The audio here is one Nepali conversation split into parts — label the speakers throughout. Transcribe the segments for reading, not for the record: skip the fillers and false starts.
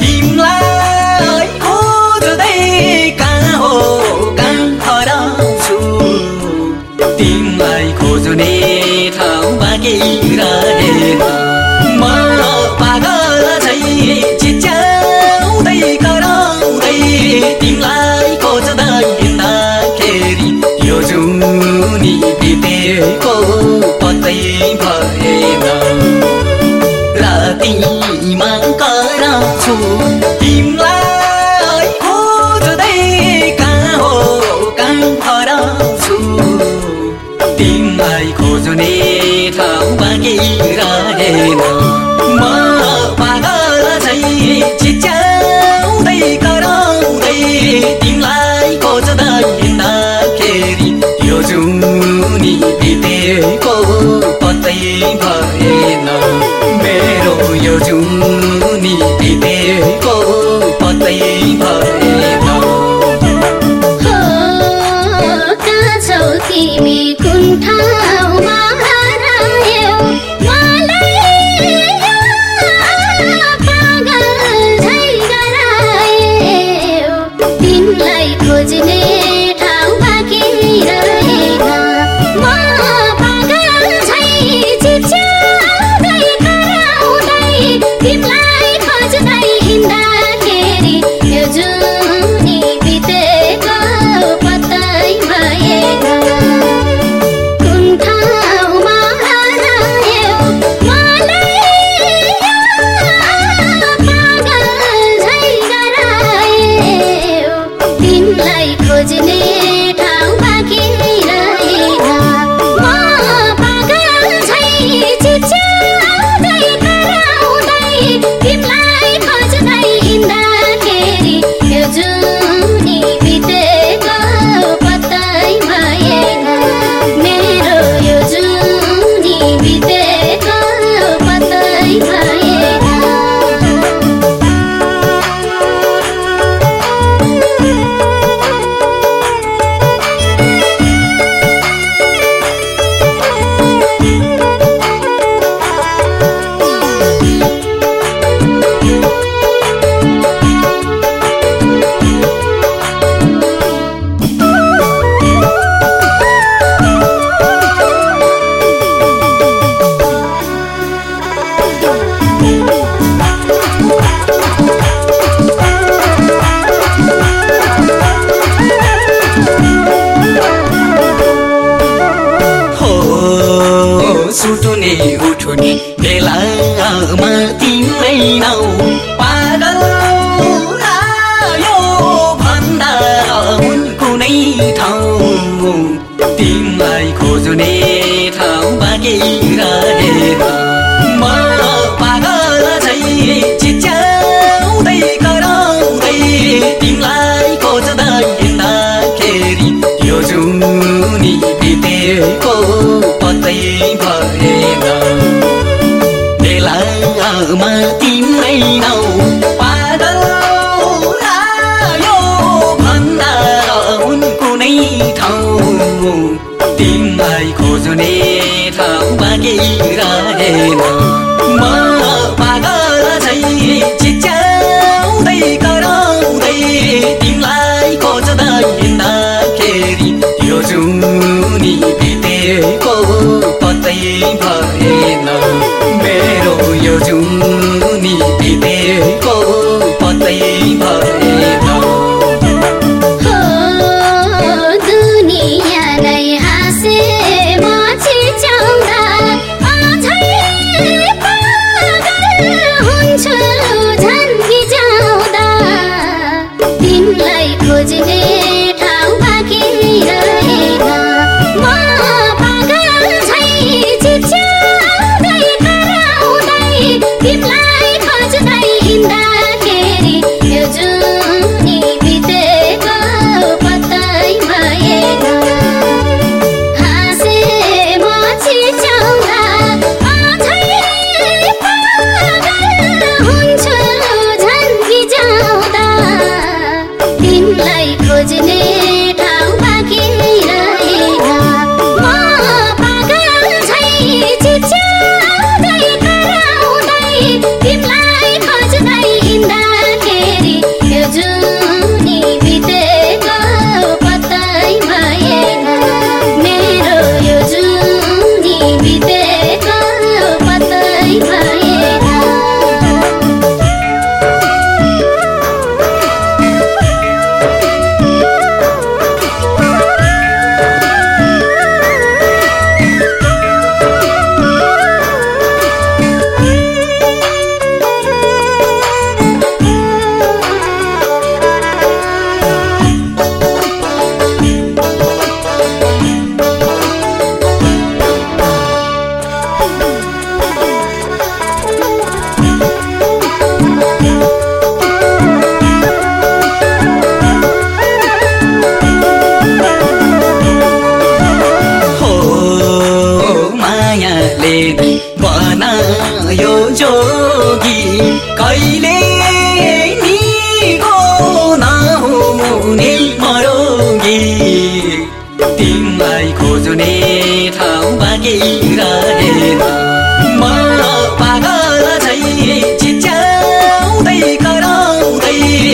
Speaker 1: तिमीलाई खोज्दै कहाँ हो कहाँ हराउँछु तिमीलाई खोज्ने ठाउँ बाँकी रहेन म पागल झै चिच्याउँदै कराउँदै तिमीलाई खोज्दा हिँड्दाखेरि यो जुनी बितेको पत्तै भएन रातिमा कराउँछु तिमीलाई खोज्दै कहाँ हो कहाँ हराउँछु तिमीलाई खोज्ने ठाउँ बाँकी रहेन म पागल झै चिच्याउँदै कराउँदै तिमीलाई खोज्दा हिँड्दाखेरि यो जुनी बितेको पत्तै भएन मेरो यो जुनी बितेको पत्तै भएन
Speaker 2: कहाँ छौ तिमी कुन ठाउँमा हरायौ मलाई पागल झै गरायौ तिमीलाई खोज्ने ठाउँ बाँकी रहेन म पागल झै चिच्याउँदै कराउँदै तिमीलाई खोज्दै हिँड्दाखेरि यो जुनी बितेको पत्तै भएन कुन ठाउँमा हरायौ मलाई पागल झै गरायौ तिमीलाई खोज्ने ठाउँ बाँकी रहेन म पागल झै चिच्याउँदै कराउँदै तिमीलाई खोज्दै हिँड्दाखेरि यो जुनी बितेको पत्तै भएन मेरो यो जुनी बितेको पत्तै भएन
Speaker 1: सुटुने उठुने बेलामा तिम्रै नाउ पागल आयो भन्दा कुनै ठाउँ तिमीलाई खोज्ने ठाउँ बाँकी रहेन म पागल झै चिच्याउँदै कराउँदै तिमीलाई खोज्दा हिँड्दाखेरि यो जुनी बितेको पत्तै भएन बेलामा तिम्रै नाउ पागल आयो भन्दा कुनै ठाउँ तिमीलाई खोज्ने ठाउँ बाँकी रहेन म पागल झै चिच्याउँदै कराउँदै तिमीलाई खोज्दा हिँड्दाखेरि यो जुनी बितेको पत्तै भएन मेरो यो जुनी बितेको पत्तै भएन
Speaker 2: दुनियाँलाई हाँसे म चिच्याउँदा अझै पागल हुन्छु झन् गिजाउँदा तिमीलाई खोज्ने ठाउँ बाँकी रहेन म पागल झै चिच्याउँदै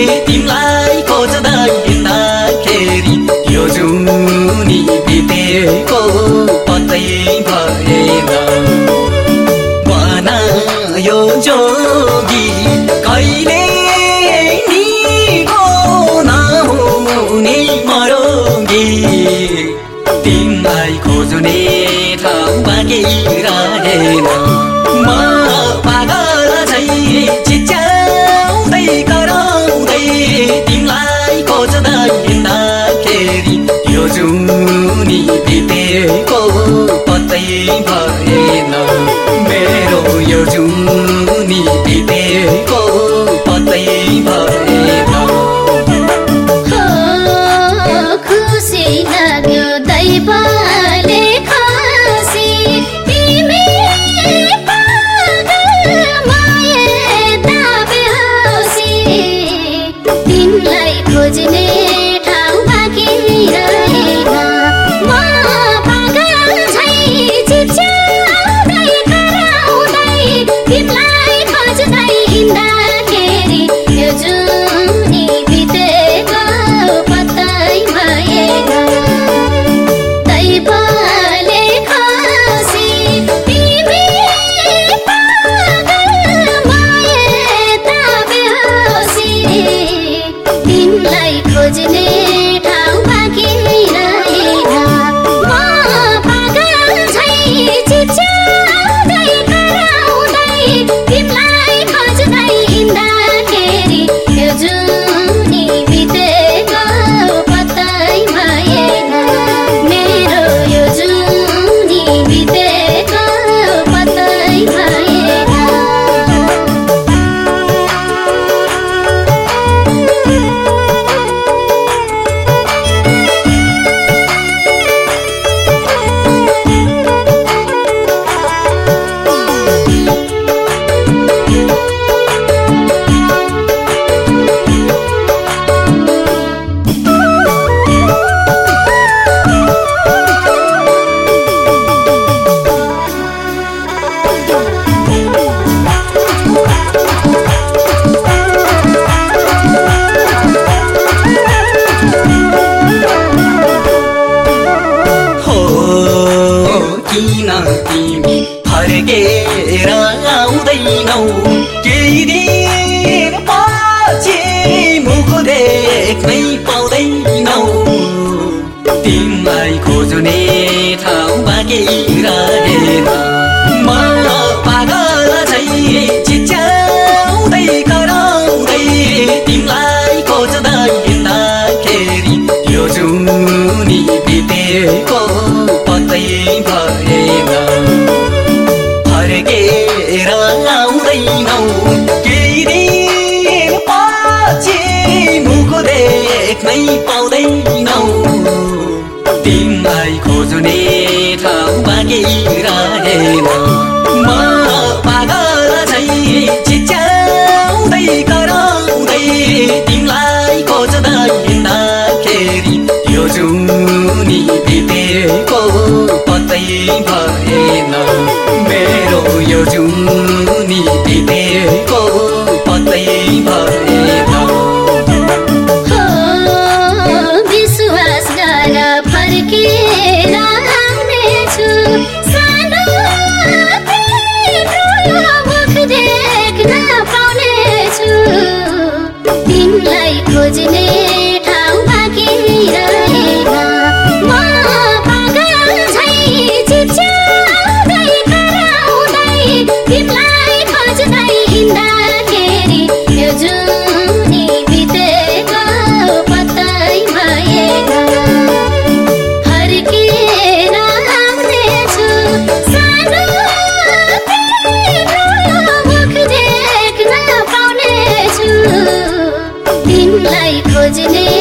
Speaker 1: तिमलाई खोज्दा हिँड्दाखेरि यो जुनी बितेको पत्तै भएन बनायो जोगी कहिले निको नहुने मरोगी तिमलाई खोज्ने ठाउँ बाँकी रहेन म पागल झै चिच्याउँदै कराउँदै तिमलाई खोज्दा हिँड्दाखेरि यो जुनी बितेको पत्तै भएन मेरो यो जुनी बितेको पत्तै भएन
Speaker 2: खुसी लाग्यो दैवले खसी तिमी पागल माया ताब्योसी तिमीलाई खोज्ने ठाउँ बाँकी रहेन म पागल झै चिच्याउँदै कराउँदै तिमीलाई खोज्दै हिँड्दाखेरि यो जुनी बितेको पत्तै भएन दैवले खसी तिमी पागल माया ताब्योसी तिमीलाई खोज्ने ठाउँ बाँकी रहेन म पागल झै चिच्याउँदै कराउँदै तिमीलाई खोज्दै हिँड्दाखेरि यो जुनी बितेको पत्तै भएन मेरो यो जुनी बितेको पत्तै भएन
Speaker 1: किन तिमी फर्केर आउँदैनौ केही दिन पछि मुख देख्नै पाउँदैनौ तिमीलाई खोज्ने ठाउँ बाँकी रहेन म पागल झै चिच्याउँदै कराउँदै तिमीलाई खोज्दा हिँड्दाखेरि यो जुनी बितेको पत्तै भएन फर्केर आउँदैनौ केही दिन पछि मुख देख्नै पाउँदैनौ तिमीलाई खोज्ने ठाउँ बाँकी रहेन म पागल झै चिच्याउँदै कराउँदै तिमीलाई खोज्दा हिँड्दाखेरि यो जुनी बितेको पत्तै भएन मेरो यो जुनी बितेको पत्तै भएन
Speaker 2: विश्वास गर फर्केर आउनेछु सानो तिम्रो मुख देख्न पाउनेछु तिमीलाई खोज्ने ठाउँ बाँकी रहेन म पागल झै चिच्याउँदै कराउँदै तिमीलाई खोज्दै हिँड्दाखेरि यो जुनी बितेको पत्तै भएन फर्केर आउनेछु सानो तिम्रो मुख देख्न पाउनेछु तिमीलाई खोज्ने